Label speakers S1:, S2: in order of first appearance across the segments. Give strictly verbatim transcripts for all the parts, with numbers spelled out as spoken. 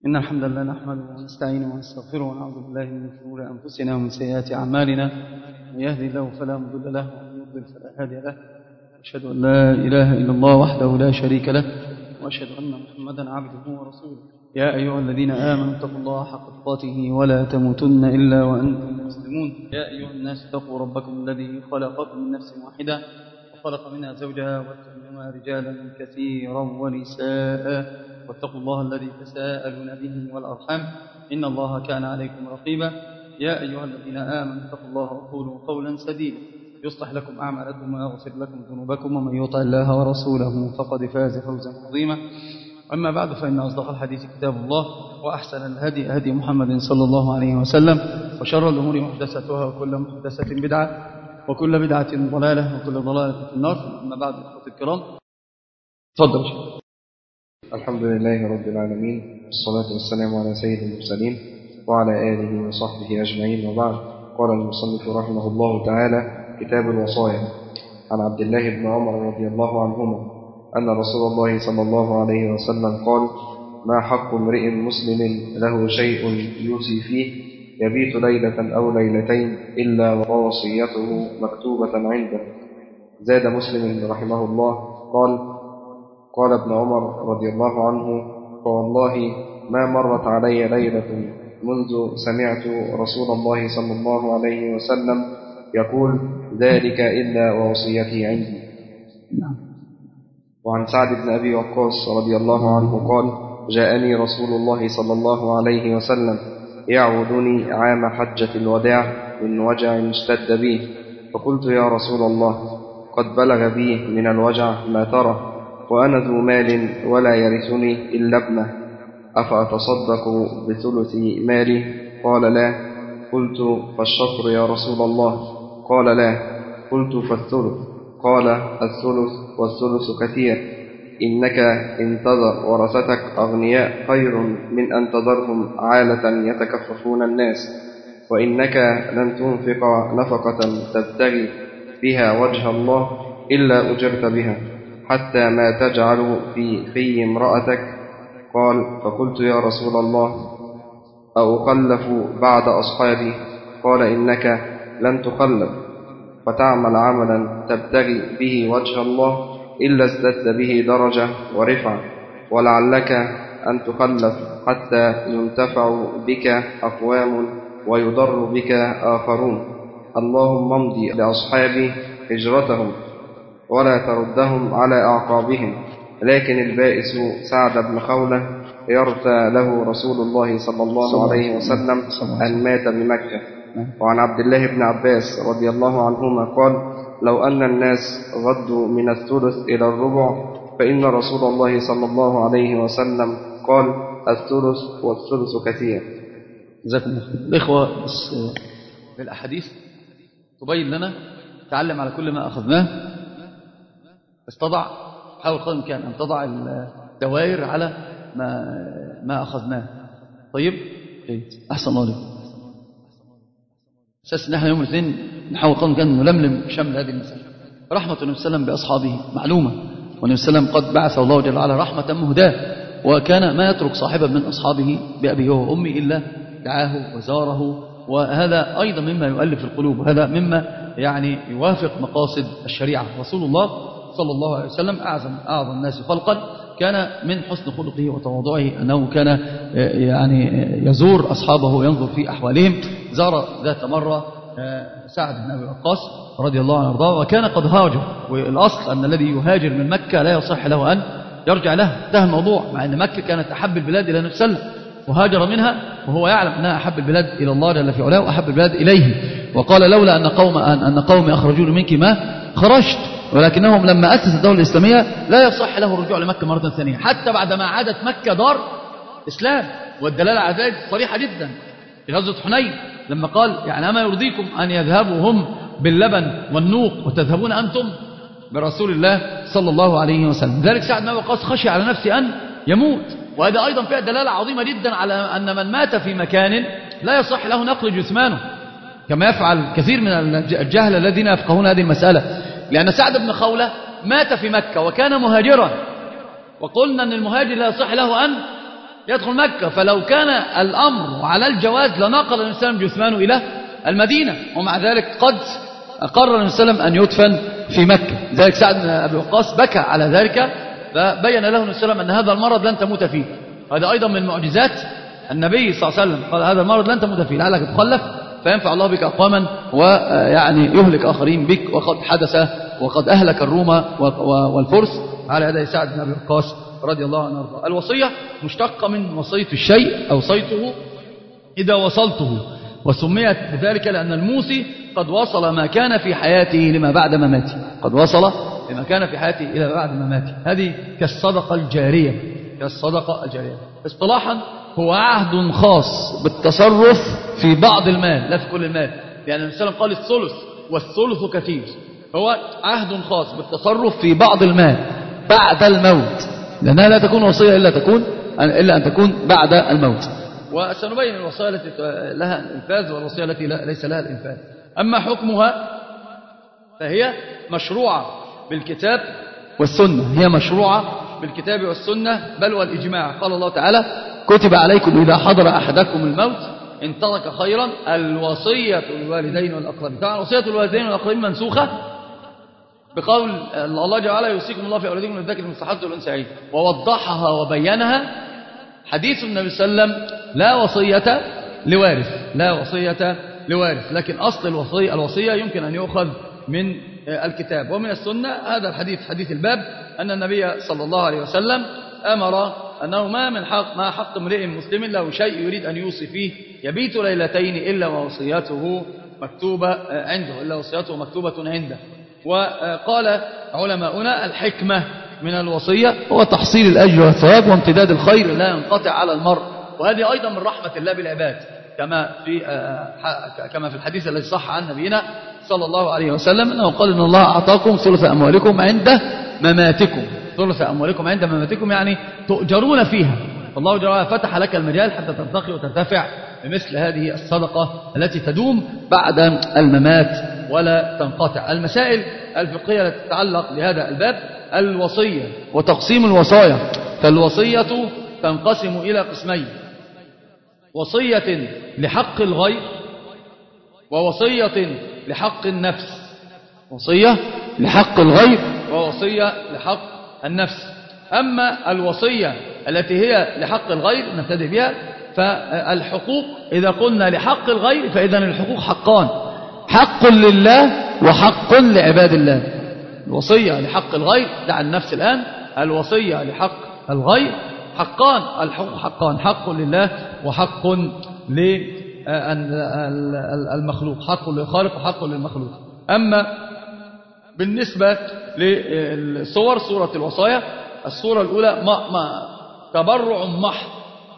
S1: إن الحمد لله نحمده ونستعينه ونستغفره ونعوذ بالله من شرور أنفسنا ومن سيئات أعمالنا. من يهدي الله فلا مضل له ومن يضلل فلا هادي له. وأشهد أن لا إله إلا الله وحده لا شريك له، وأشهد أن محمدا عبده ورسوله. يا أيها الذين آمنوا اتقوا الله حق تقاته ولا تموتن إلا وأنتم مسلمون. يا أيها الناس اتقوا ربكم الذي خلقكم من نفس واحدة وخلق منها زوجها وبث منهما رجالا كثيرا ونساء، واتقوا الله الذي تساءلون به والأرحام إن الله كان عليكم رقيبا. يا أيها الذين آمنوا اتقوا الله وقولوا قولا سديدا يصلح لكم أعمالكم ويغفر لكم ذنوبكم، ومن يطع الله ورسوله فقد فاز فوزا عظيما. أما بعد، فإن أصدق الحديث كتاب الله، وأحسن الهدي هدي محمد صلى الله عليه وسلم، وشر الأمور محدثاتها وكل محدثة بدعة وكل بدعة ضلالة وكل ضلالة في النار. أما بعد، أخوتي الكرام، تفضل.
S2: الحمد لله رب العالمين، والصلاة والسلام على سيد المرسلين وعلى آله وصحبه أجمعين، وبعد. قال المصنف رحمه الله تعالى: كتاب الوصايا. عن عبد الله بن عمر رضي الله عنهما أن رسول الله صلى الله عليه وسلم قال: ما حق امرئ مسلم له شيء يوصي فيه يبيت ليلة أو ليلتين إلا ووصيته مكتوبة عنده. زاد مسلم رحمه الله قال: قال ابن عمر رضي الله عنه: فوالله ما مرت علي ليلة منذ سمعت رسول الله صلى الله عليه وسلم يقول ذلك إلا ووصيتي عندي. وعن سعد بن أبي وقاص رضي الله عنه قال: جاءني رسول الله صلى الله عليه وسلم يعودني عام حجة الوداع من وجع اشتد بي، فقلت: يا رسول الله، قد بلغ بي من الوجع ما ترى، وأنا ذو مال ولا يرثني إلا ابنه، أفأتصدق بثلث مالي؟ قال: لا. قلت: فالشطر يا رسول الله؟ قال: لا. قلت: فالثلث؟ قال: الثلث والثلث كثير، إنك إن تذر ورثتك أغنياء خير من أن تذرهم عالة يتكففون الناس، وإنك لن تنفق نفقة تبتغي بها وجه الله إلا أجرت بها، حتى ما تجعل في في امرأتك. قال: فقلت: يا رسول الله، أخلف بعد أصحابي؟ قال: إنك لن تخلف فتعمل عملا تبتغي به وجه الله إلا ازددت به درجة ورفعة، ولعلك أن تخلف حتى ينتفع بك أقوام ويضر بك آخرون. اللهم امضي لأصحابي هجرتهم ولا تردهم على أعقابهم. لكن البائس سعد بن خولة يرثى له رسول الله صلى الله عليه وسلم أن مات بمكة. وعن عبد الله بن عباس رضي الله عنهما قال: لو أن الناس غضوا من الثلث إلى الربع فإن رسول الله صلى الله عليه وسلم قال: الثلث والثلث كثير.
S1: جزاكم الله خير. الإخوة، بالأحاديث تبين لنا، تعلم على كل ما أخذناه، استضع، حاول قدر الإمكان أن تضع الدوائر على ما ما أخذناه. طيب، أحسن الله عليكم. أساس إن احنا يوم الاثنين نحاول قدر الإمكان نلملم شمل هذه المسألة. رحمة النبي صلى الله عليه وسلم بأصحابه معلومة، والنبي صلى الله عليه وسلم قد بعث الله جل وعلا رحمة مهداة، وكان ما يترك صاحبا من أصحابه بأبيه وأمي إلا دعاه وزاره، وهذا أيضا مما يؤلف القلوب، وهذا مما يعني يوافق مقاصد الشريعة. رسول الله صلى الله عليه وسلم أعظم أعظم الناس خلقا، كان من حسن خلقه وتواضعه أنه كان يعني يزور أصحابه وينظر في أحوالهم. زار ذات مرة سعد بن أبي وقاص رضي الله عنه وارضاه، وكان قد هاجر، والأصل أن الذي يهاجر من مكة لا يصح له أن يرجع له. انتهى الموضوع، مع أن مكة كانت أحب البلاد إلى النبي صلى الله عليه وسلم، وهاجر منها وهو يعلم أنها أحب البلاد إلى الله جل في علاه وأحب البلاد إليه، وقال: لولا أن قوم أن قومي أخرجوني منك ما خرجت. ولكنهم لما أسس الدولة الإسلامية لا يصح له الرجوع لمكة مرة ثانية، حتى بعدما عادت مكة دار إسلام. والدلالة على ذلك صريحة جدا في غزوة حنين، لما قال: يعني أما يرضيكم أن يذهبوا هم باللبن والنوق وتذهبون أنتم برسول الله صلى الله عليه وسلم. ذلك سعد بن أبي وقاص خشي على نفسه أن يموت، وهذا أيضا فيها دلالة عظيمة جدا على أن من مات في مكان لا يصح له نقل جثمانه، كما يفعل كثير من الجهل الذين يفقهون هذه المسألة. لأن سعد بن خولة مات في مكة وكان مهاجرا، وقلنا أن المهاجر لا يصح له أن يدخل مكة. فلو كان الأمر على الجواز لنقل النبي صلى الله عليه وسلم جثمانه إلى المدينة، ومع ذلك قد قرر النبي صلى الله عليه وسلم أن يدفن في مكة. ذلك سعد بن أبي وقاص بكى على ذلك، فبين له النبي صلى الله عليه وسلم أن هذا المرض لن تموت فيه. هذا أيضا من معجزات النبي صلى الله عليه وسلم، قال هذا المرض لن تموت فيه لعلك تخلف فينفع الله بك أقواما ويعني يهلك آخرين بك، وقد حدث وقد أهلك الروم والفرس على يدي سعد بن أبي وقاص رضي الله عنه وارضاه. الوصية مشتقة من وصية الشيء أو صيته إذا وصلته، وسميت بذلك لأن الموصي قد وصل ما كان في حياته لما بعد مماته، قد وصل لما كان في حياته إلى بعد مماته. هذه كالصدقة الجارية، كالصدقة الجارية. اصطلاحا هو عهد خاص بالتصرف في بعض المال لا في كل المال، لأن النبي صلى الله عليه وسلم قال الثلث والثلث كثير. هو عهد خاص بالتصرف في بعض المال بعد الموت، لأنها لا تكون وصية إلا تكون إلا أن تكون بعد الموت. وسنبين الوصية التي لها الإنفاذ والوصية التي ليس لها الإنفاذ. أما حكمها فهي مشروعة بالكتاب والسنة، هي مشروعة بالكتاب والسنة بل والإجماع. قال الله تعالى: كتب عليكم إذا حضر أحدكم الموت إن ترك خيرا الوصية للوالدين والأقربين. طبعا وصية الوالدين والأقربين منسوخة بقول الله جل وعلا: يوصيكم الله في أولادكم للذكر مثل حظ الأنثيين، ووضحها وبينها حديث النبي صلى الله عليه وسلم: لا وصية لوارث، لا وصية لوارث. لكن أصل الوصية الوصية يمكن أن يؤخذ من الكتاب ومن السنة. هذا الحديث حديث الباب أن النبي صلى الله عليه وسلم أمر أنه ما من حق ما حق امرئ مسلم له شيء يريد أن يوصي فيه يبيت ليلتين إلا ووصيته مكتوبة عنده، إلا وصيته مكتوبة عنده. وقال علماؤنا: الحكمة من الوصية هو تحصيل الأجر والثواب وامتداد الخير لا ينقطع على المرء. وهذه أيضا من رحمة الله بالعباد، كما في كما في الحديث الذي صح عن نبينا صلى الله عليه وسلم أنه قال: إن الله أعطاكم ثلث أموالكم عند مماتكم. ثلث أموالكم عند مماتكم يعني تؤجرون فيها، والله جل وعلا فتح لك المجال حتى ترتقي وترتفع بمثل هذه الصدقة التي تدوم بعد الممات ولا تنقطع. المسائل الفقهية التي تتعلق بهذا الباب: الوصية وتقسيم الوصايا. فالوصية تنقسم إلى قسمين: وصية لحق الغير ووصية لحق النفس. وصية لحق الغير ووصية لحق النفس. أما الوصية التي هي لحق الغير نبتدئ بها. فالحقوق إذا قلنا لحق الغير فإذا الحقوق حقان: حق لله وحق لعباد الله. الوصية لحق الغير دع النفس الآن. الوصية لحق الغير حقان، الحقوق حقان: حق لله وحق للمخلوق، حق للخالق وحق للمخلوق. أما بالنسبة للصور، صورة الوصايا، الصورة الأولى ما ما تبرع محض،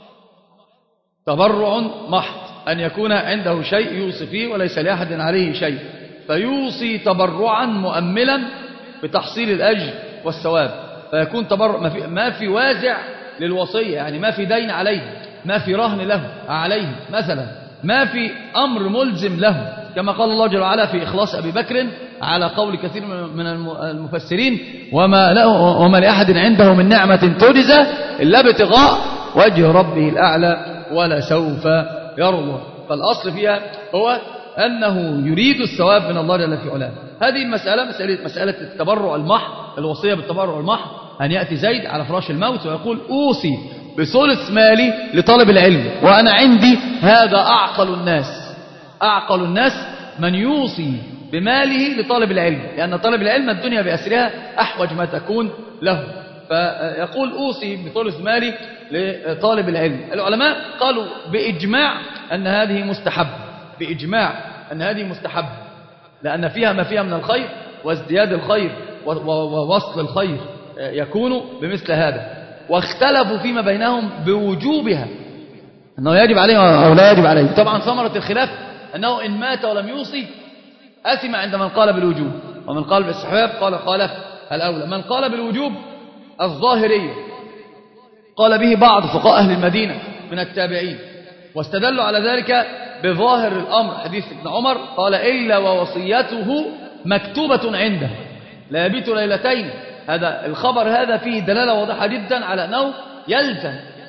S1: تبرع محض، أن يكون عنده شيء يوصي فيه وليس لأحد عليه شيء، فيوصي تبرعا مؤملا بتحصيل الأجر والثواب، فيكون تبرع ما في, ما في وازع للوصية، يعني ما في دين عليه، ما في رهن له عليه مثلا، ما في أمر ملزم له، كما قال الله جل وعلا في إخلاص أبي بكر على قول كثير من المفسرين: وما, له وما لأحد عنده من نعمة تجزى إلا ابتغاء وجه ربه الأعلى ولا سوف يرضى. فالأصل فيها هو أنه يريد الثواب من الله جل في علاه. هذه المسألة مسألة, مسألة التبرع المحض، الوصية بالتبرع المحض، أن يأتي زيد على فراش الموت ويقول: أوصي بثلث مالي لطالب العلم وأنا عندي هذا أعقل الناس. أعقل الناس من يوصي بماله لطالب العلم، لأن طالب العلم الدنيا بأسرها أحوج ما تكون له، فيقول: أوصي بثلث مالي لطالب العلم. العلماء قالوا بإجماع أن هذه مستحب، بإجماع أن هذه مستحب، لأن فيها ما فيها من الخير وازدياد الخير ووصل الخير يكون بمثل هذا. واختلفوا فيما بينهم بوجوبها، أنه يجب عليه أو لا يجب عليه. طبعا ثمرة الخلاف أنه إن مات ولم يوصي أثم عند من قال بالوجوب، ومن قال بالاستحباب قال خالف الأولى. من قال بالوجوب الظاهرية، قال به بعض فقهاء أهل المدينة من التابعين، واستدلوا على ذلك بظاهر الأمر حديث ابن عمر قال: إلا ووصيته مكتوبة عنده لا يبيت ليلتين. هذا الخبر هذا فيه دلالة واضحة جدا على أنه يلزم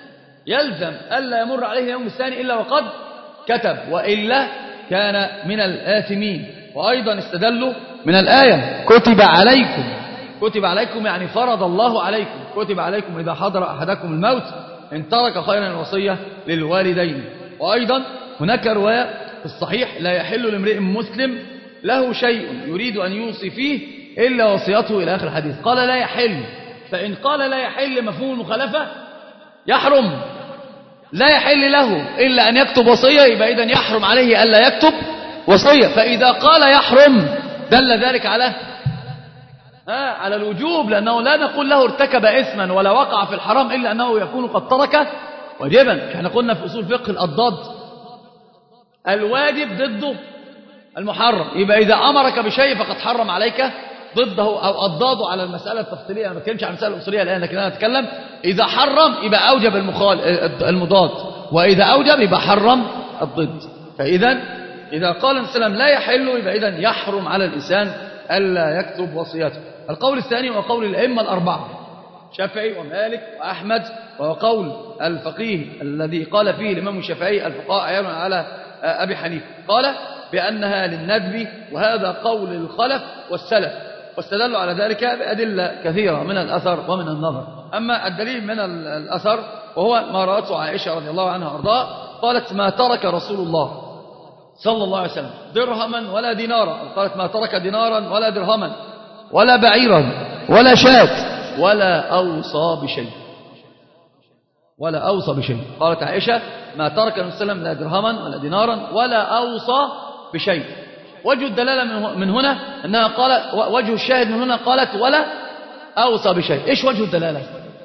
S1: يلزم ألا يمر عليه اليوم الثاني إلا وقد كتب، وإلا كان من الآثمين. وأيضا استدلوا من الآية كتب عليكم، كتب عليكم يعني فرض الله عليكم، كتب عليكم إذا حضر أحدكم الموت إن ترك خيرا الوصية للوالدين. وأيضا هناك رواية في الصحيح لا يحل لامرئ مسلم له شيء يريد أن يوصي فيه إلا وصيته إلى آخر الحديث. قال لا يحل، فإن قال لا يحل مفهوم المخالفة يحرم، لا يحل له إلا أن يكتب وصية، يبقى إذن يحرم عليه ألا يكتب وصية. فإذا قال يحرم دل ذلك على آه على الوجوب، لأنه لا نقول له ارتكب إثما ولا وقع في الحرام إلا أنه يكون قد ترك واجبا. احنا قلنا في أصول فقه الأضداد الواجب ضده المحرم، يبقى إذا أمرك بشيء فقد حرم عليك ضده أو أضاده على المسألة التفصيلية. أنا ما بتكلمش عن المسألة الأصولية الآن، لكن أنا أتكلم إذا حرم يبقى أوجب المخال المضاد، وإذا أوجب يبقى حرم الضد. فإذا إذا قال السلام لا يحل يبقى إذن يحرم على الإنسان ألا يكتب وصيته. القول الثاني وقول الأئمة الأربعة شافعي ومالك وأحمد، وهو قول الفقيه الذي قال فيه الإمام الشافعي الفقهاء عيانا على أبي حنيفة، قال بأنها للندب، وهذا قول الخلف والسلف، واستدلوا على ذلك بأدلة كثيرة من الأثر ومن النظر. أما الدليل من الأثر وهو ما رأته عائشة رضي الله عنها وأرضاها، قالت ما ترك رسول الله صلى الله عليه وسلم درهما ولا دينارا، قالت ما ترك دينارا ولا درهما ولا بعيرا ولا شاة ولا أوصى بشيء، ولا أوصى بشيء. قالت عائشة ما ترك النبي صلى الله عليه وسلم لا درهما ولا دينارا ولا أوصى بشيء. وجه الدلالة من هنا أنها قال، وجه الشاهد من هنا قالت ولا أوصى بشيء. إيش وجه الدلالة؟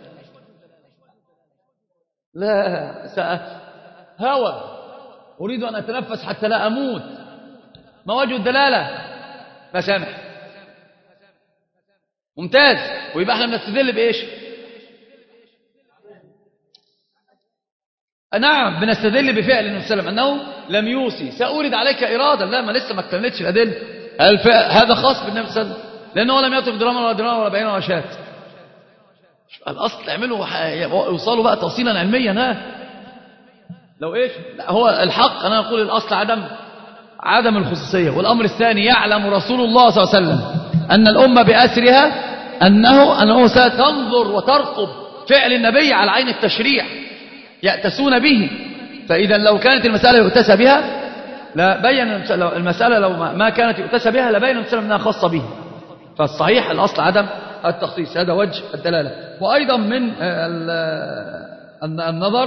S1: لا سأت هوى، أريد أن أتنفس حتى لا أموت. ما وجه الدلالة؟ مسامح. ممتاز. ويبقى احنا بنستدل بإيش؟ نعم بنستدل بفعل النبي صلى الله عليه وسلم أنه لم يوصي. سأورد عليك إرادة، لا ما لسه ما اكتملتش الأدلة. هذا خاص بالنبي صلى الله عليه وسلم لأنه لم يترك دراما ولا دراما ولا بعيرا ولا شاة. الأصل اعملوا يوصلوا بقى توصيلا علميا. ها لو إيش لا هو الحق أنا أقول الأصل عدم عدم الخصوصية. والأمر الثاني يعلم رسول الله صلى الله عليه وسلم أن الأمة بأسرها أنه أنه ستنظر وترقب فعل النبي على عين التشريع يأتسون به. فإذا لو كانت المسألة يؤتسى بها لا بين المسألة، لو ما كانت يؤتسى بها لبين المسألة أنها خاصة به. فالصحيح الأصل عدم التخصيص، هذا وجه الدلالة. وأيضا من النظر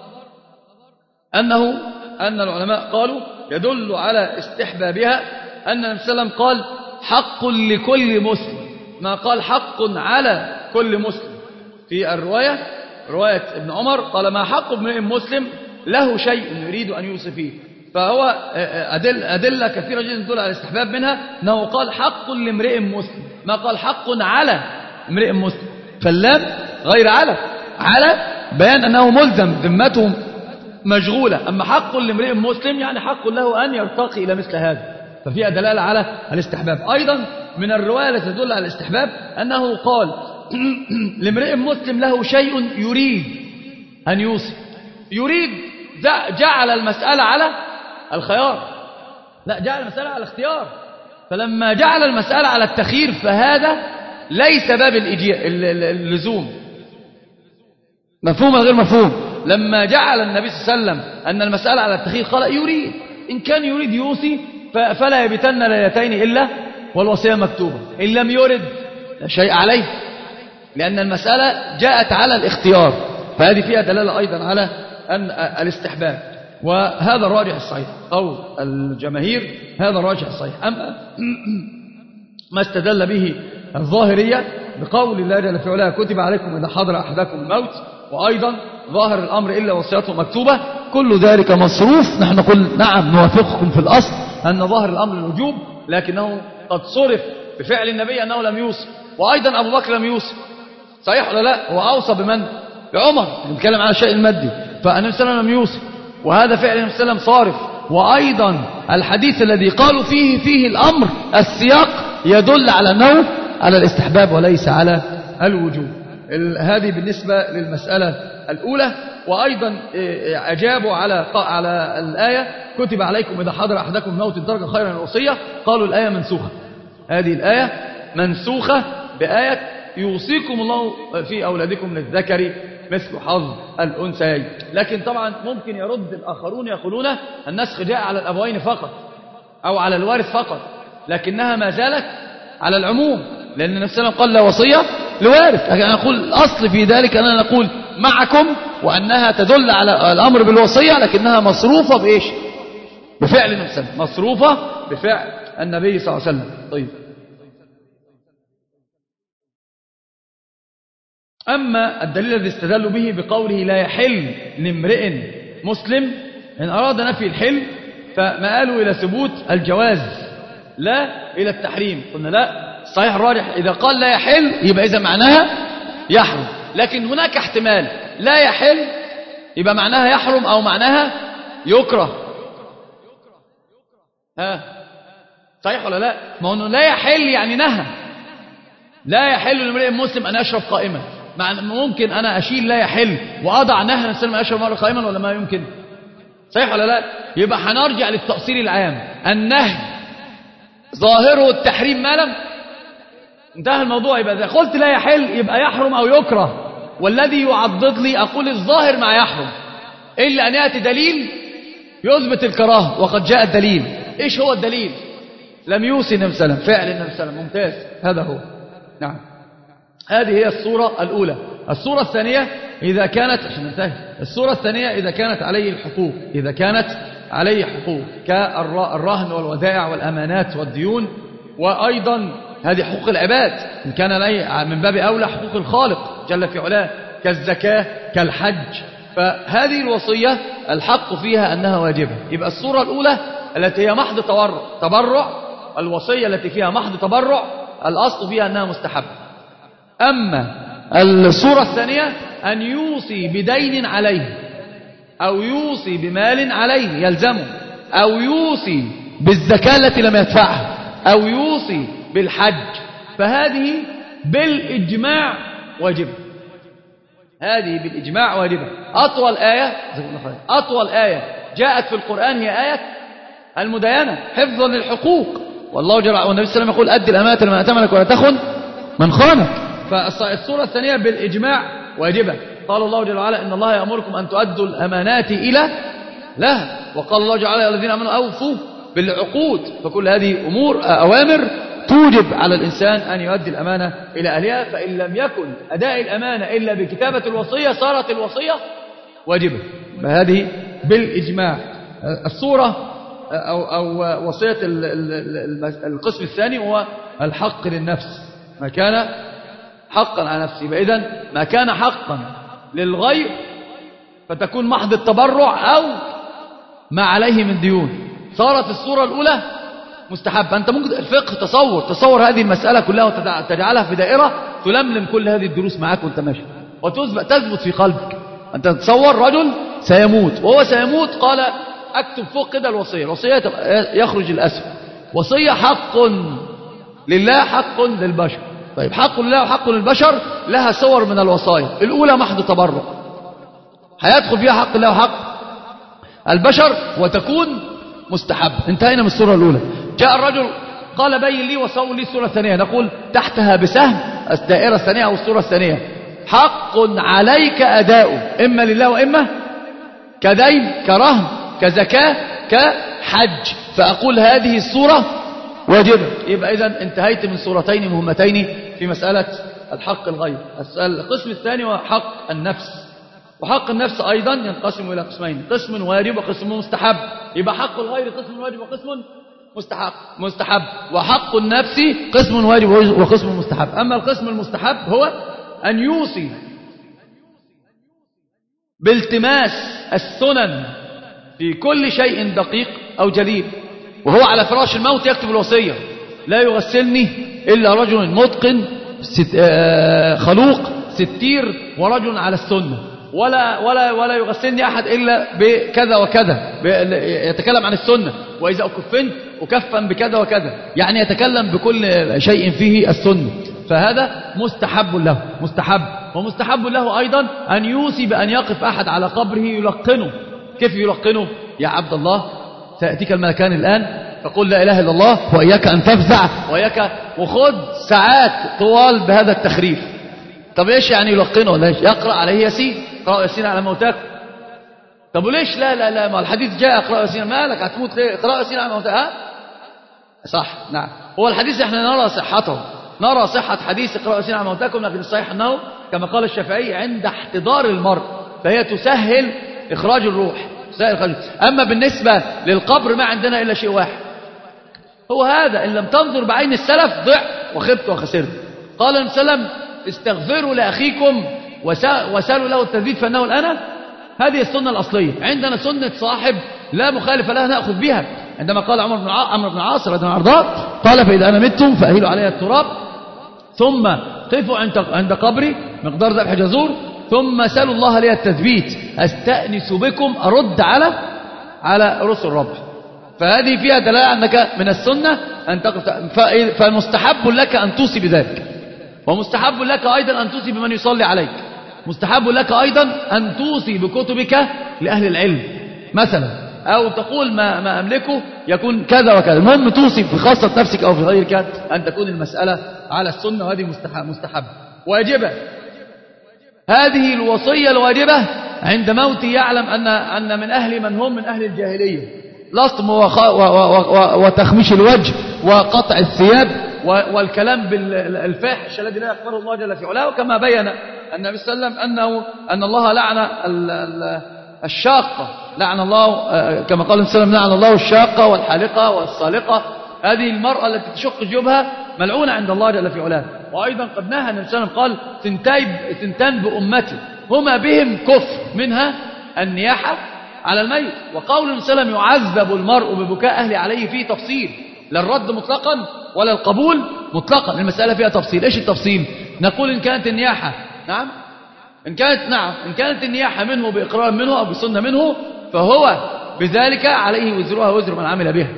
S1: أنه أن العلماء قالوا يدل على استحبابها أن النبي صلى الله عليه وسلم قال حق لكل مسلم، ما قال حق على كل مسلم. في الرواية رواية ابن عمر قال ما حق ابن مسلم له شيء يريد أن يوصي فيه. فهو أدل أدلة كثيرة جدا تدل على الاستحباب، منها أنه قال حق لامرئ مسلم، ما قال حق على امرئ مسلم. فاللام غير على، على بيان أنه ملزم ذمته مشغولة، أما حق لامرئ مسلم يعني حق له أن يرتقي إلى مثل هذا، ففيها دلالة على الاستحباب. أيضا من الرواية التي تدل على الاستحباب أنه قال لامرئ مسلم له شيء يريد أن يوصي. يريد جعل المسألة على الخيار، لا جعل المسألة على الاختيار. فلما جعل المسألة على التخيير فهذا ليس باب اللزوم، مفهوم غير مفهوم. لما جعل النبي صلى الله عليه وسلم أن المسألة على التخيير قال يريد، إن كان يريد يوصي فلا يبتن ليلتين إلا والوصية مكتوبة، إن لم يرد لا شيء عليه، لأن المسألة جاءت على الاختيار. فهذه فيها دلالة أيضا على أن الاستحباب، وهذا الراجح الصحيح قول الجماهير، هذا الراجح الصحيح. أما ما استدل به الظاهرية بقول الله جل في علاه كتب عليكم إذا حضر أحدكم الموت، وأيضا ظاهر الأمر إلا وصيته مكتوبة، كل ذلك مصروف. نحن نقول نعم نوافقكم في الأصل أن ظاهر الأمر الوجوب، لكنه قد صرف بفعل النبي أنه لم يوصي، وأيضا أبو بكر لم يوصي. صحيح ولا لا؟ هو أوصى بمن؟ بعمر، نتكلم على الشيء المادي. فالنبي صلى الله عليه وسلم لم يوصي، وهذا فعل النبي صلى الله عليه وسلم صارف. وأيضا الحديث الذي قالوا فيه فيه الأمر السياق يدل على أنه على الاستحباب وليس على الوجوب. هذه بالنسبة للمسألة الأولى. وأيضا أجابوا على على الآية كتب عليكم إذا حضر أحدكم الموت الدرجة خيرا الوصية، قالوا الآية منسوخة. هذه الآية منسوخة بآية يوصيكم الله في أولادكم للذكر مثل حظ الأنثيين. لكن طبعا ممكن يرد الآخرون يقولون النسخ جاء على الأبوين فقط أو على الوارث فقط، لكنها ما زالت على العموم، لأن النبي صلى الله عليه وسلم قال لا وصية لوارث. لكن أنا أقول الأصل في ذلك أننا نقول معكم وأنها تدل على الأمر بالوصية، لكنها مصروفة بإيش؟ بفعل النبي صلى الله عليه وسلم، مصروفة بفعل النبي صلى الله عليه وسلم. طيب، أما الدليل الذي استدلوا به بقوله لا يحل لامرئ مسلم، إن أراد نفي الحل فما قالوا إلى ثبوت الجواز لا إلى التحريم. قلنا لا، صحيح الراجح إذا قال لا يحل يبقى إذا معناها يحرم، لكن هناك احتمال لا يحل يبقى معناها يحرم أو معناها يكره. ها صحيح ولا لا؟ ما هو لا يحل يعني نهى، لا يحل لامرئ مسلم أن يشرب قائما. ممكن أنا أشيل لا يحل وأضع نهى أن يشرب مرة قائما ولا ما يمكن؟ صحيح ولا لا؟ يبقى هنرجع للتأصيل العام، النهي ظاهره التحريم ما لم انتهى الموضوع. يبقى إذا قلت لا يحل يبقى يحرم أو يكره، والذي يعضد لي أقول الظاهر مع يحرم، إلا أن يأتي دليل يثبت الكراهة، وقد جاء الدليل. إيش هو الدليل؟ لم يوصي النبي صلى الله عليه وسلم، فعل النبي صلى الله عليه وسلم. ممتاز، هذا هو. نعم، هذه هي الصورة الأولى. الصورة الثانية إذا كانت عشان ننتهي الصورة الثانية إذا كانت عليه الحقوق، إذا كانت عليه حقوق كالرهن والودائع والأمانات والديون، وأيضا هذه حقوق العباد إن كان عليه من باب أولى حقوق الخالق جل في علاه كالزكاة كالحج. فهذه الوصية الحق فيها أنها واجبة. يبقى الصورة الأولى التي هي محض تبرع تبرع الوصية التي فيها محض تبرع الأصل فيها أنها مستحبة. أما الصورة الثانية أن يوصي بدين عليه أو يوصي بمال عليه يلزمه، أو يوصي بالزكاة التي لم يدفعها، أو يوصي بالحج، فهذه بالإجماع واجبة. هذه بالإجماع واجبة. أطول آية أطول آية جاءت في القرآن هي آية المداينة حفظا للحقوق، والله جل وعلا والنبي صلى الله عليه وسلم يقول أدي الأمانة لمن أتمنك ولا تخن من خانك. فالصورة الثانية بالإجماع واجبة. قال الله جل وعلا إن الله يأمركم أن تؤدوا الأمانات إلى لها، وقال الله جل وعلا يا الذين آمنوا أوفوا بالعقود. فكل هذه أمور أوامر توجب على الإنسان أن يؤدي الأمانة إلى أهلها. فإن لم يكن أداء الأمانة إلا بكتابة الوصية صارت الوصية واجبة. فهذه بالإجماع. الصورة أو, أو وصية القسم الثاني هو الحق للنفس، ما كان حقا على نفسه. فإذن ما كان حقا للغير فتكون محض التبرع أو ما عليه من ديون، صارت الصورة الأولى مستحبة. أنت ممكن الفقه تصور تصور هذه المسألة كلها وتجعلها في دائرة تلملم كل هذه الدروس معك وانت ماشي وتثبت تثبت في قلبك. أنت تتصور رجل سيموت وهو سيموت قال أكتب فوق كده الوصية، الوصية يخرج الأسف وصية حق لله حق للبشر. طيب حق لله وحق للبشر لها صور من الوصايا. الأولى محض تبرع هيدخل فيها حق الله وحق البشر وتكون مستحب. انتهينا من الصورة الأولى. جاء الرجل قال بين لي وصور لي الصورة الثانية، نقول تحتها بسهم الدائرة الثانية أو الصورة الثانية حق عليك أداؤه إما لله وإما كدين كرهن كزكاة كحج. فأقول هذه الصورة واجبة. يبقى إذن انتهيت من صورتين مهمتين في مسألة الحق الغير. القسم الثاني هو حق النفس. وحق النفس أيضا ينقسم إلى قسمين، قسم واجب وقسم مستحب. يبقى حق الغير قسم واجب وقسم مستحب مستحب وحق النفس قسم واجب وقسم مستحب. أما القسم المستحب هو أن يوصي بالتماس السنن في كل شيء دقيق أو جليل، وهو على فراش الموت يكتب الوصية لا يغسلني إلا رجل متقن ست خلوق ستير ورجل على السنة، ولا ولا ولا يغسلني أحد إلا بكذا وكذا، يتكلم عن السنة، وإذا أكفنت أكفن بكذا وكذا، يعني يتكلم بكل شيء فيه السنة. فهذا مستحب له مستحب ومستحب له أيضا أن يوصي بأن يقف أحد على قبره يلقنه. كيف يلقنه؟ يا عبد الله سيأتيك الملكان الآن فقل لا إله إلا الله وإياك أن تفزع وإياك، وخذ ساعات طوال بهذا التخريف. طب إيش يعني يلقنه ولا إيش؟ يقرأ عليه ياسين، اقرأوا ياسين على موتاكم. طب وليش لا لا لا ما الحديث جاء اقرأوا ياسين، مالك هتموت ليه؟ اقرأوا ياسين على موتاكم. ها صح نعم، هو الحديث احنا نرى صحته، نرى صحة حديث اقرأوا ياسين على موتاكم، لكن الصحيح أنه كما قال الشافعي عند احتضار المرء فهي تسهل إخراج الروح. أما بالنسبة للقبر ما عندنا إلا شيء واحد هو هذا، إن لم تنظر بعين السلف ضع وخبت وخسرت. قال النبي صلى الله عليه وسلم استغفروا لأخيكم وسألوا له التثبيت فإنه الآن. هذه السنة الأصلية عندنا، سنة صاحب لا مخالف لها نأخذ بها. عندما قال عمر بن عمرو بن العاص رضي الله عنه قال فإذا أنا متم فأهيلوا علي التراب ثم قفوا عند قبري مقدار ذبح جزور ثم سألوا الله لي التثبيت أستأنس بكم أرد على على رسل رب. فهذه فيها دلالة أنك من السنة أن تقف، فالمستحب لك أن توصي بذلك، ومستحب لك أيضا أن توصي بمن يصلي عليك، مستحب لك أيضا أن توصي بكتبك لأهل العلم مثلا، أو تقول ما, ما أملكه يكون كذا وكذا. المهم توصي في خاصة نفسك أو في غيرك أن تكون المسألة على السنة، وهذه مستحب, مستحب واجبة. هذه الوصية الواجبة عند موته يعلم أن, أن من أهل من هم من أهل الجاهلية لطم وتخميش الوجه وقطع الثياب والكلام بالفاحش الذي لا يقبله الله جل في علاه، وكما بين النبي صلى الله عليه وسلم أنه أن الله لعن الشاقة، لعن الله كما قال النبي صلى الله عليه وسلم لعن الله الشاقة والحالقة والصالقة. هذه المرأة التي تشق جيوبها ملعونة عند الله جل في علاه. وأيضا قد نهى النبي صلى الله عليه وسلم قال ثنتان بأمتي هما بهم كفر، منها النياحة على الميت. وقول النبي صلى الله عليه وسلم يعذب المرء ببكاء أهله عليه فيه تفصيل، لا الرد مطلقا ولا القبول مطلقا، المسألة فيها تفصيل. إيش التفصيل؟ نقول إن كانت النياحة نعم إن كانت نعم إن كانت النياحة منه بإقرار منه أو بسنة منه فهو بذلك عليه وزرها وزر من عمل بها.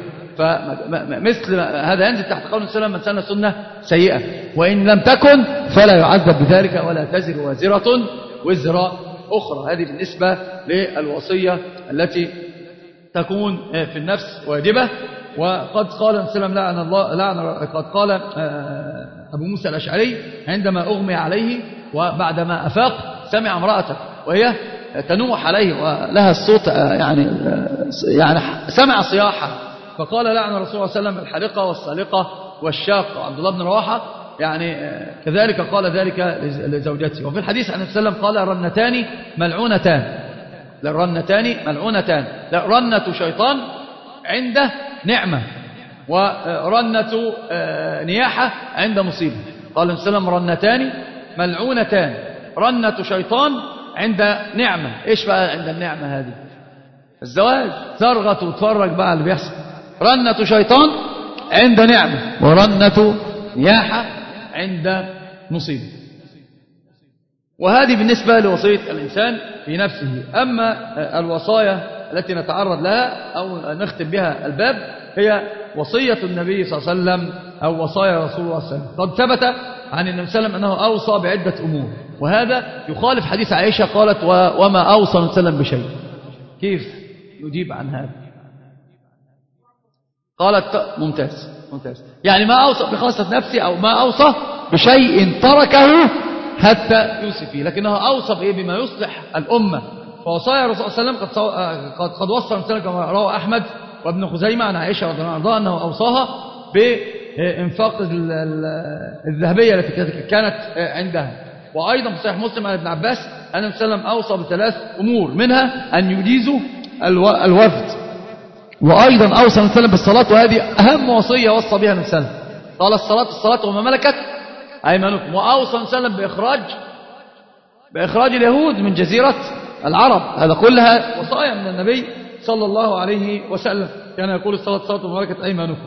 S1: فمثل هذا ينزل تحت قول النبي صلى الله عليه وسلم من سن سنة سيئة، وإن لم تكن فلا يعذب بذلك ولا تزر وازرة وزر أخرى. هذه بالنسبة للوصية التي تكون في النفس واجبة. وقد قال النبي صلى الله عليه وسلم لعن الله لعن قد قال أبو موسى الأشعري عندما أغمي عليه وبعدما أفاق سمع امرأته وهي تنوح عليه ولها الصوت يعني يعني سمع صياحة، فقال لعن الرسول صلى الله عليه وسلم الحالقة والصالقة والشاقة. عبد الله بن رواحة يعني كذلك قال ذلك لزوجته. وفي الحديث عن النبي صلى الله عليه وسلم قال رنتان ملعونتان، للرنتان ملعونتان، لا رنة شيطان عند نعمة ورنة نياحة عند مصيبة. قال النبي صلى الله عليه وسلم رنتان ملعونتان، رنة شيطان عند نعمة. إيش بقى عند النعمة هذه؟ الزواج، ترغط وتفرج بقى اللي بيحصل. رنة شيطان عند نعمة ورنة نياحة عند مصيبة. وهذه بالنسبة لوصية الإنسان في نفسه. أما الوصايا التي نتعرض لها أو نختم بها الباب هي وصية النبي صلى الله عليه وسلم أو وصايا رسول الله صلى الله عليه وسلم. قد ثبت عن النبي صلى الله عليه وسلم أنه أوصى بعدة أمور، وهذا يخالف حديث عائشة قالت وما أوصى النبي صلى الله عليه وسلم بشيء. كيف نجيب عن هذا؟ قالت ممتاز ممتاز يعني ما أوصى بخاصة نفسي أو ما أوصى بشيء تركه حتى يوصي فيه، لكنه أوصى بإيه؟ بما يصلح الأمة. فوصايا الرسول صلى الله عليه وسلم قد قد وصى النبي كما روى أحمد وابن خزيمة عن عائشة رضي الله عنها أنه أوصاها بإنفاق الذهبية التي كانت عندها. وأيضا في صحيح مسلم عن ابن عباس أن النبي صلى الله عليه وسلم أوصى بثلاث أمور، منها أن يجيزوا الوفد. وأيضا أوصى النبي صلى الله عليه وسلم بالصلاة، وهذه أهم وصية وصى بها النبي صلى الله عليه وسلم. قال الصلاة الصلاة وما ملكت أيمانكم. وأوصى النبي صلى الله عليه وسلم بإخراج بإخراج اليهود من جزيرة العرب. هذا كلها وصايا من النبي صلى الله عليه وسلم. كان يقول الصلاة الصلاة وما ملكت أيمانكم.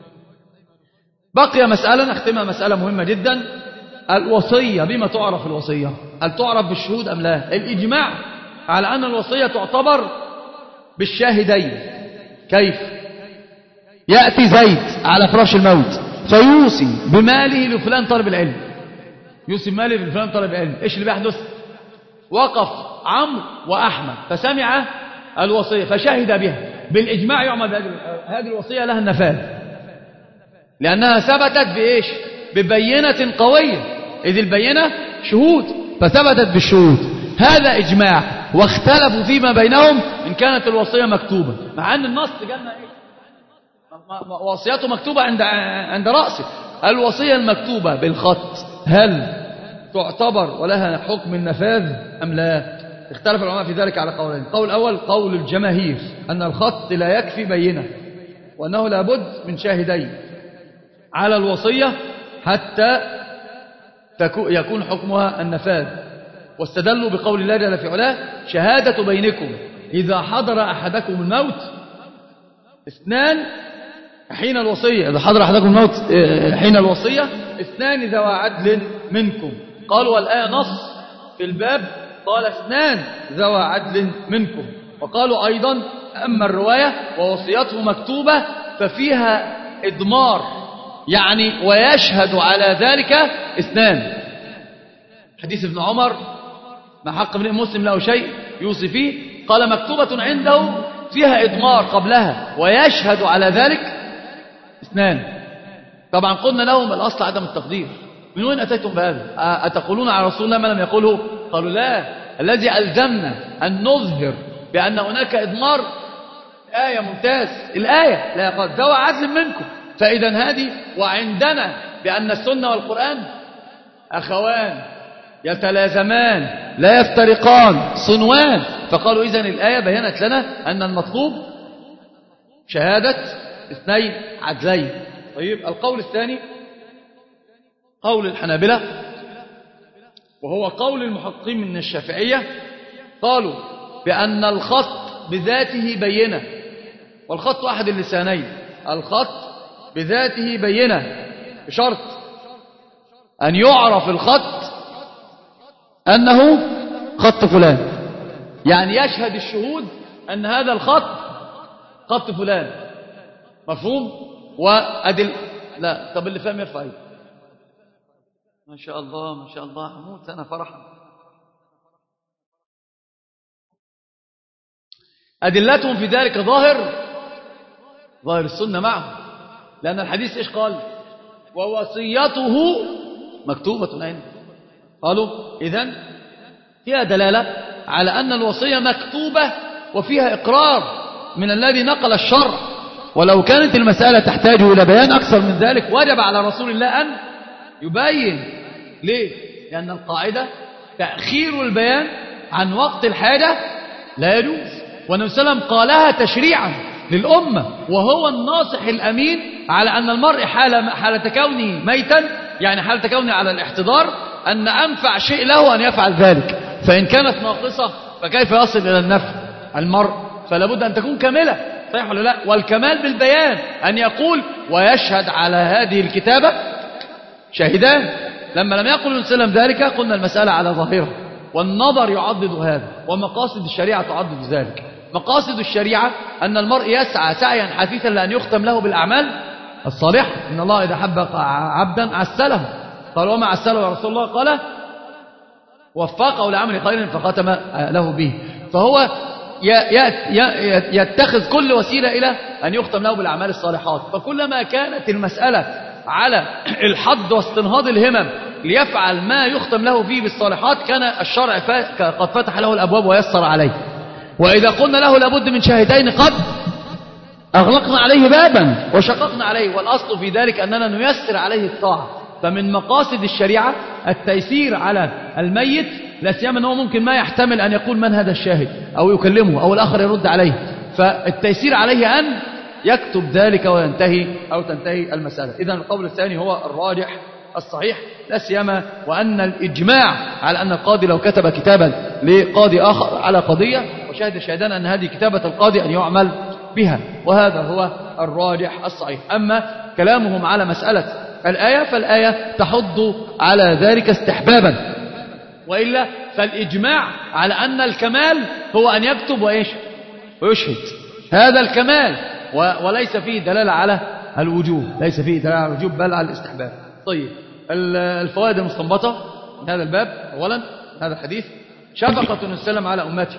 S1: بقي مسألة نختمها، مسألة مهمة جدا، الوصية. بما تعرف الوصية؟ هل تعرف بالشهود أم لا؟ الإجماع على أن الوصية تعتبر بالشاهدين. كيف؟ يأتي زيد على فراش الموت فيوصي بماله لفلان طالب العلم، يوسف مالي بن فلان طالب علم. إيش اللي بيحدث؟ وقف عمرو وأحمد فسمع الوصية فشهد بها بالإجماع، يعمل بهذه هذه الوصية لها النفاذ لأنها ثبتت بإيش؟ ببينة قوية، إذ البينة شهود فثبتت بالشهود. هذا إجماع. واختلفوا فيما بينهم إن كانت الوصية مكتوبة، مع أن النص قالنا إيه؟ وصيته مكتوبة عند عند رأسه. الوصية المكتوبة بالخط هل تعتبر ولها حكم النفاذ أم لا؟ اختلف العلماء في ذلك على قولين. القول الأول قول الجماهير أن الخط لا يكفي بينة، وأنه لابد من شاهدين على الوصية حتى يكون حكمها النفاذ، واستدلوا بقول الله جل في علاه شهادة بينكم إذا حضر أحدكم الموت اثنان حين الوصية، إذا حضر أحدكم الموت حين الوصية اثنان ذوى عدل منكم. قالوا والآية نص في الباب قال اثنان ذوى عدل منكم. وقالوا أيضا أما الرواية ووصيته مكتوبة ففيها إضمار، يعني ويشهد على ذلك اثنان. حديث ابن عمر ما حق ابن مسلم له شيء يوصي فيه، قال مكتوبة عنده فيها إضمار قبلها ويشهد على ذلك اثنان. طبعا قلنا لهم الأصل عدم التقدير. من وين أتيتم بهذا؟ أتقولون على رسول الله ما لم يقوله؟ قالوا لا، الذي ألزمنا أن نظهر بأن هناك إضمار آية ممتاز، الآية لا قد ذوى عدل منكم. فإذا هذه وعندنا بأن السنة والقرآن أخوان يتلازمان لا يفترقان صنوان، فقالوا إذن الآية بيّنت لنا أن المطلوب شهادة اثنين عدلين. طيب القول الثاني قول الحنابلة، وهو قول المحققين من الشافعية، قالوا بأن الخط بذاته بينة، والخط أحد اللسانين، الخط بذاته بينة بشرط أن يعرف الخط أنه خط فلان، يعني يشهد الشهود أن هذا الخط خط فلان. مفهوم؟ وأدل لا طب اللي فاهم يرفع ايده. ما شاء الله ما شاء الله هموت أنا فرحا. أدلتهم في ذلك ظاهر ظاهر السنة معه، لأن الحديث إيش قال؟ ووصيته مكتوبة عنده. قالوا إذن فيها دلالة على أن الوصية مكتوبة وفيها إقرار من الذي نقل الشرع. ولو كانت المسألة تحتاج إلى بيان أكثر من ذلك وجب على رسول الله أن يبين. ليه؟ لأن القاعدة تأخير البيان عن وقت الحاجة لا يجوز، والنبي صلى الله عليه وسلم قالها تشريعا للأمة، وهو الناصح الأمين على أن المرء حال حالة كونه ميتا، يعني حالة كونه على الاحتضار، أن أنفع شيء له أن يفعل ذلك. فإن كانت ناقصة فكيف يصل إلى النفع؟ المرء فلا بد أن تكون كاملة، صحيح ولا لا؟ والكمال بالبيان أن يقول ويشهد على هذه الكتابة شاهدان. لما لم يقل السلام ذلك قلنا المسألة على ظاهرها، والنظر يعضد هذا، ومقاصد الشريعة تعضد ذلك. مقاصد الشريعة أن المرء يسعى سعيا حثيثا لأن يختم له بالأعمال الصالحة. إن الله إذا حب عبدا عسله، قال وما عسله يا رسول الله؟ قال وفقه لعمل خير فختم له به. فهو يتخذ كل وسيلة إلى أن يختم له بالأعمال الصالحات. فكلما كانت المسألة على الحض واستنهاض الهمم ليفعل ما يختم له فيه بالصالحات كان الشرع قد فتح له الأبواب ويسر عليه. وإذا قلنا له لابد من شاهدين قد أغلقنا عليه بابا وشققنا عليه. والأصل في ذلك أننا نيسر عليه الطاعة. فمن مقاصد الشريعة التيسير على الميت، لا سيما أنه ممكن ما يحتمل أن يقول من هذا الشاهد أو يكلمه أو الآخر يرد عليه، فالتيسير عليه أن يكتب ذلك وينتهي أو تنتهي المسألة. إذن القول الثاني هو الراجح الصحيح، لا سيما وأن الإجماع على أن القاضي لو كتب كتابا لقاضي آخر على قضية وشهد شهدان أن هذه كتابة القاضي أن يعمل بها، وهذا هو الراجح الصحيح. أما كلامهم على مسألة الآية فالآية تحض على ذلك استحبابا، وإلا فالإجماع على أن الكمال هو أن يكتب وإيش ويشهد، هذا الكمال، وليس فيه دلالة على الوجوب، ليس فيه دلالة على الوجوب بل على الاستحباب. طيب الفوائد المستنبطة من هذا الباب أولا هذا الحديث شفقة النبي صلى الله عليه وسلم على أمته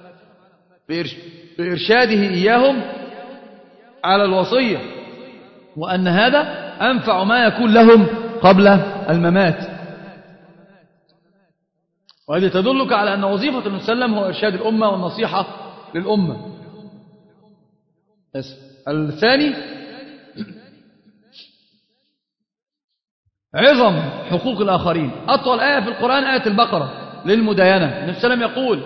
S1: بإرشاده إياهم على الوصية، وأن هذا أنفع ما يكون لهم قبل الممات. وهذه تدلك على أن وظيفة النبي صلى الله عليه وسلم هو إرشاد الأمة والنصيحة للأمة. الثاني عظم حقوق الآخرين. أطول آية في القرآن آية البقرة للمداينة. النبي صلى الله عليه وسلم يقول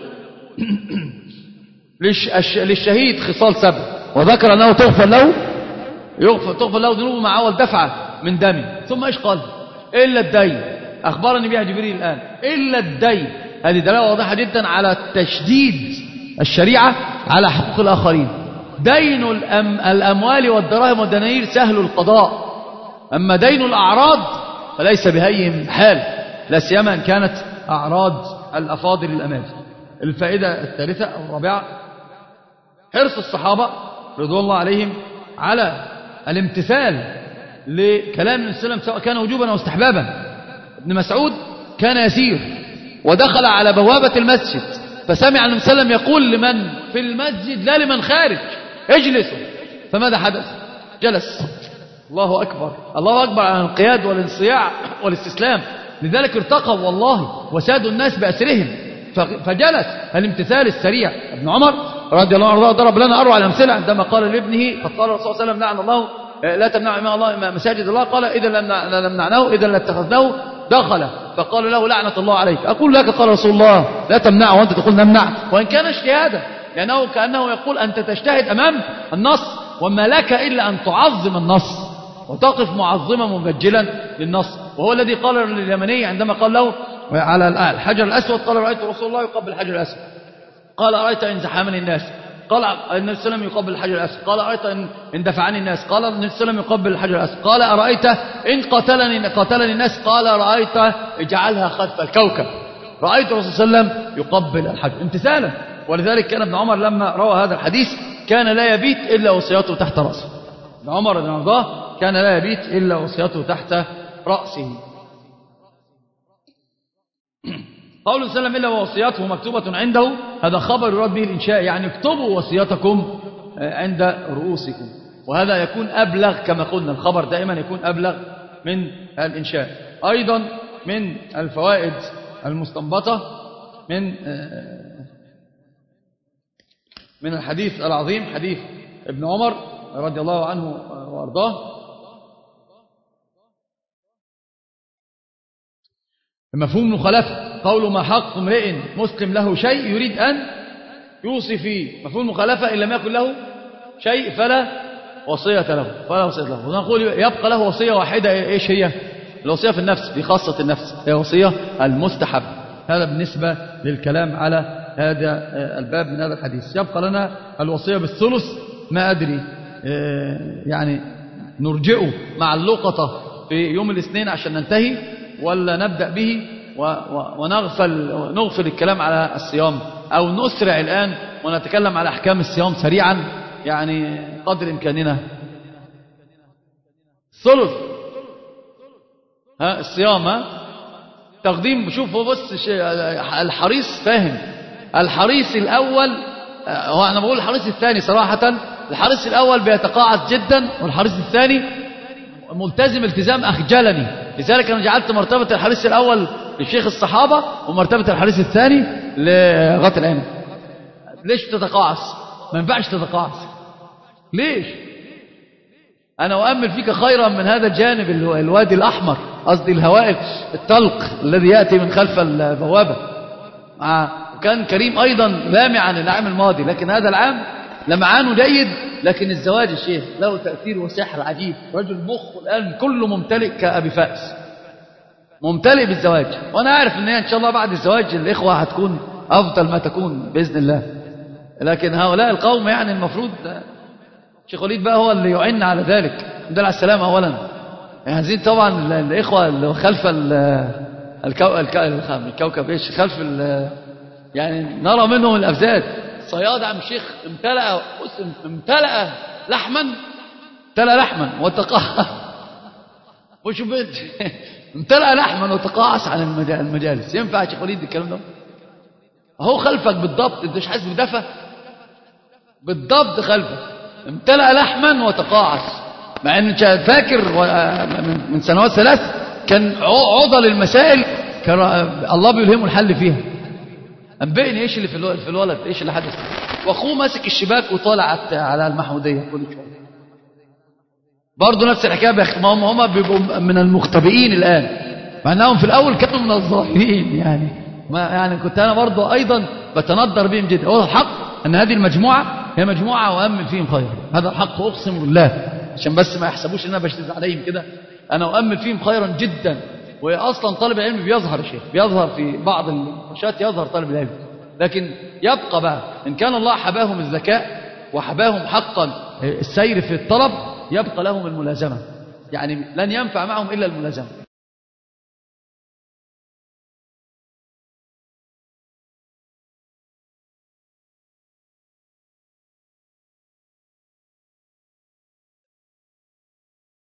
S1: للشهيد خصال سبع، وذكر أنه تغفر له يغفر تغفر له ذنوبه مع أول دفعة من دمه. ثم إيش قال؟ إلا الدين. أخبرني بها جبريل الآن إلا الدين. هذه دلالة واضحة جدا على تشديد الشريعة على حقوق الآخرين. دين الأم الأموال والدراهم والدنانير سهل القضاء، أما دين الأعراض فليس بهين حال، لا سيما أن كانت أعراض الأفاضل الأمال. الفائدة الثالثة أو الرابعة حرص الصحابة رضوان الله عليهم على الامتثال لكلام النبي صلى الله عليه وسلم سواء كان وجوبا أو استحبابا. ابن مسعود كان يسير ودخل على بوابة المسجد فسمع النبي صلى الله عليه وسلم يقول لمن في المسجد لا لمن خارج اجلسوا، فماذا حدث؟ جلس. الله أكبر الله أكبر عن الانقياد والانصياع والاستسلام. لذلك ارتقوا والله وسادوا الناس بأسرهم، فجلس. الامتثال السريع. ابن عمر رضي الله عنه ضرب لنا أروع الأمثلة عندما قال لابنه قد قال الرسول صلى الله عليه وسلم لعن الله لا تمنع إمام الله مساجد الله، قال إذا لم نمنعناه إذا لاتخذناه دخل، فقال له لعنة الله عليك. أقول لك قال رسول الله لا تمنع وأنت تقول نمنع، وإن كان اجتهادا، لأنه كأنه يقول أنت تجتهد أمام النص، وما لك إلا أن تعظم النص وتقف معظما مبجلا للنص. وهو الذي قال لليمني عندما قال له على الحجر الأسود قال رأيت رسول الله يقبل الحجر الأسود، قال أرأيت إن زحمني الناس، قال النبي صلى الله عليه وسلم يقبل الحجر الأسود، قال أرأيت إن دفعني الناس، قال النبي صلى الله عليه وسلم يقبل الحجر الأسود، قال أرأيت إن قتلني قتلني الناس، قال رأيت اجعلها خلف الكوكب. رأيت الرسول صلى الله عليه وسلم يقبل الحجر امتثالا. ولذلك كان ابن عمر لما روى هذا الحديث كان لا يبيت إلا وصيته تحت رأسه. ابن عمر رضي الله عنه كان لا يبيت إلا وصيته تحت رأسه. قوله صلى الله عليه وسلم إلا ووصيته مكتوبة عنده، هذا خبر يراد به الإنشاء، يعني اكتبوا وصيتكم عند رؤوسكم، وهذا يكون أبلغ كما قلنا، الخبر دائما يكون أبلغ من الإنشاء. أيضا من الفوائد المستنبطة من من الحديث العظيم حديث ابن عمر رضي الله عنه وأرضاه مفهوم المخالفة. قول ما حق امرئ مسلم له شيء يريد أن يوصي فيه، مفهوم المخالفة إن لم يكن له شيء فلا وصية له فلا وصية له. ونقول يبقى له وصية واحدة، إيش هي؟ الوصية في النفس، في خاصة النفس، هي وصية المستحب. هذا بالنسبة للكلام على هذا الباب من هذا الحديث. يبقى لنا الوصية بالثلث، ما أدري يعني نرجئه مع اللقطة في يوم الاثنين عشان ننتهي، ولا نبدأ به ونغفل نغفل الكلام على الصيام، أو نسرع الآن ونتكلم على أحكام الصيام سريعا يعني قدر إمكاننا. ثلث ها الصيام، ها تقديم. شوفوا بص الحريص فاهم، الحريص الأول هو أنا بقول الحريص الثاني صراحة، الحريص الأول بيتقاعس جدا، والحريص الثاني ملتزم التزام أخجلني. لذلك أنا جعلت مرتبة الحريص الأول لشيخ الصحابة ومرتبة الحريص الثاني لغاية الآن. ليش تتقاعس؟ ما ينفعش تتقاعس. ليش؟ أنا أؤمل فيك خيرا من هذا الجانب الوادي الأحمر، قصدي الهواء الطلق الذي يأتي من خلف البوابة. وكان كريم أيضا لامعا العام الماضي، لكن هذا العام لمعانه جيد. لكن الزواج الشيخ له تأثير وسحر عجيب. رجل مخه الآن كله ممتلئ كأبي فأس، ممتلئ بالزواج. وأنا أعرف أن إن شاء الله بعد الزواج الإخوة هتكون أفضل ما تكون بإذن الله. لكن هؤلاء القوم يعني المفروض شيخ وليد بقى هو اللي يعين على ذلك. الحمد لله على السلامة أولا. هذين طبعا الإخوة اللي خلف الكوكب إيش خلف يعني نرى منهم الأفزاد. صياد عم الشيخ امتلأ امتلأ لحما امتلأ لحما وتقى وشو بنت امتلأ لحما وتقاعس عن المجالس. ينفع يا شيخ وليد الكلام ده؟ اهو خلفك بالضبط، انت مش حاسس بدفى؟ بالضبط خلفك امتلأ لحما وتقاعس. مع ان فاكر من سنوات ثلاث كان عضل المسائل كان الله بيلهمه الحل فيها. انبئني ايش اللي في الولد، ايش اللي حدث؟ واخوه ماسك الشباك وطالع على المحموديه كل شويه. برضه نفس الحكايه بيخ... ما هم هم بيبقوا من المختبئين الان، مع انهم في الاول كانوا من الظاهرين. يعني ما يعني كنت انا برضه ايضا بتندر بهم جدا. هو الحق ان هذه المجموعه هي مجموعه وامل فيهم خير، هذا الحق اقسم بالله، عشان بس ما يحسبوش ان انا بشتز عليهم كده. انا اؤمل فيهم خيرا جدا. واصلا طالب العلم بيظهر شيء، بيظهر في بعض النقاشات يظهر طالب العلم، لكن يبقى بقى ان كان الله حباهم الذكاء وحباهم حقا السير في الطلب، يبقى لهم الملازمه. يعني لن ينفع معهم الا الملازمه.